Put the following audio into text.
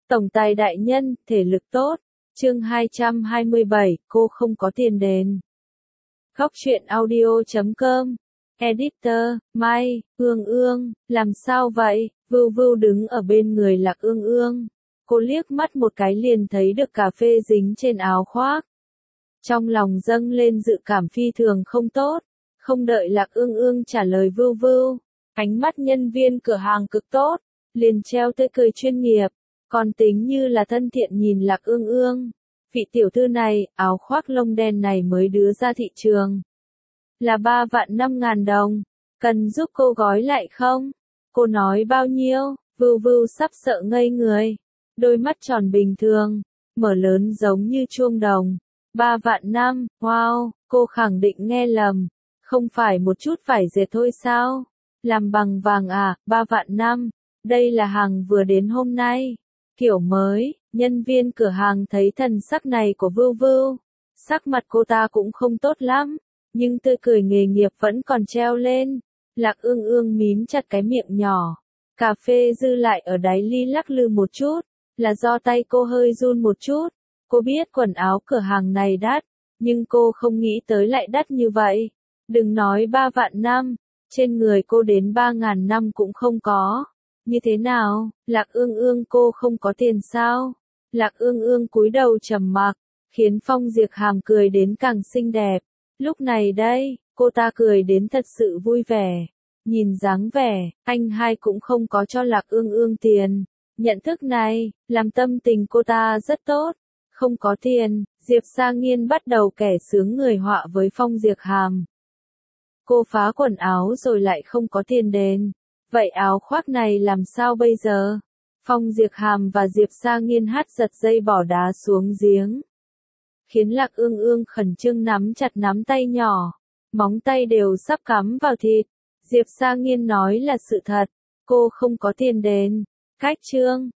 Tổng tài đại nhân, thể lực tốt. Chương 227, cô không có tiền đền. Góc truyện audio.com. Editor, Mai, Ương, làm sao vậy? Vưu Vưu đứng ở bên người Lạc Ương. Cô liếc mắt một cái liền thấy được cà phê dính trên áo khoác. Trong lòng dâng lên dự cảm phi thường không tốt. Không đợi Lạc Ương trả lời Vưu Vưu, ánh mắt nhân viên cửa hàng cực tốt, liền treo tươi cười chuyên nghiệp, còn tính như là thân thiện nhìn Lạc Ương. Vị tiểu thư này, áo khoác lông đen này mới đưa ra thị trường. Là 3.500.000 đồng, cần giúp cô gói lại không? Cô nói bao nhiêu? Vưu Vưu sắp sợ ngây người. Đôi mắt tròn bình thường, mở lớn giống như chuông đồng. 3.500.000, wow, cô khẳng định nghe lầm. Không phải một chút vải dệt thôi sao? Làm bằng vàng à, 3.500.000, đây là hàng vừa đến hôm nay. Kiểu mới, nhân viên cửa hàng thấy thần sắc này của Vưu Vưu. Sắc mặt cô ta cũng không tốt lắm, nhưng tươi cười nghề nghiệp vẫn còn treo lên. Lạc Ương mím chặt cái miệng nhỏ. Cà phê dư lại ở đáy ly lắc lư một chút, là do tay cô hơi run một chút. Cô biết quần áo cửa hàng này đắt, nhưng cô không nghĩ tới lại đắt như vậy. Đừng nói 3.500.000, trên người cô đến 3.500 cũng không có. Như thế nào, Lạc Ương cô không có tiền sao? Lạc Ương cúi đầu trầm mặc, khiến Phong Diệp Hàm cười đến càng xinh đẹp. Lúc này đây, cô ta cười đến thật sự vui vẻ. Nhìn dáng vẻ, anh hai cũng không có cho Lạc Ương tiền. Nhận thức này, làm tâm tình cô ta rất tốt. Không có tiền, Diệp Sa Nghiên bắt đầu kẻ sướng người họa với Phong Diệp Hàm. Cô phá quần áo rồi lại không có tiền đền. Vậy áo khoác này làm sao bây giờ? Phong Diệp Hàm và Diệp Sa Nghiên hắt giật dây bỏ đá xuống giếng. Khiến Lạc Ương khẩn trương nắm chặt nắm tay nhỏ. Móng tay đều sắp cắm vào thịt. Diệp Sa Nghiên nói là sự thật. Cô không có tiền đền. Cách chương.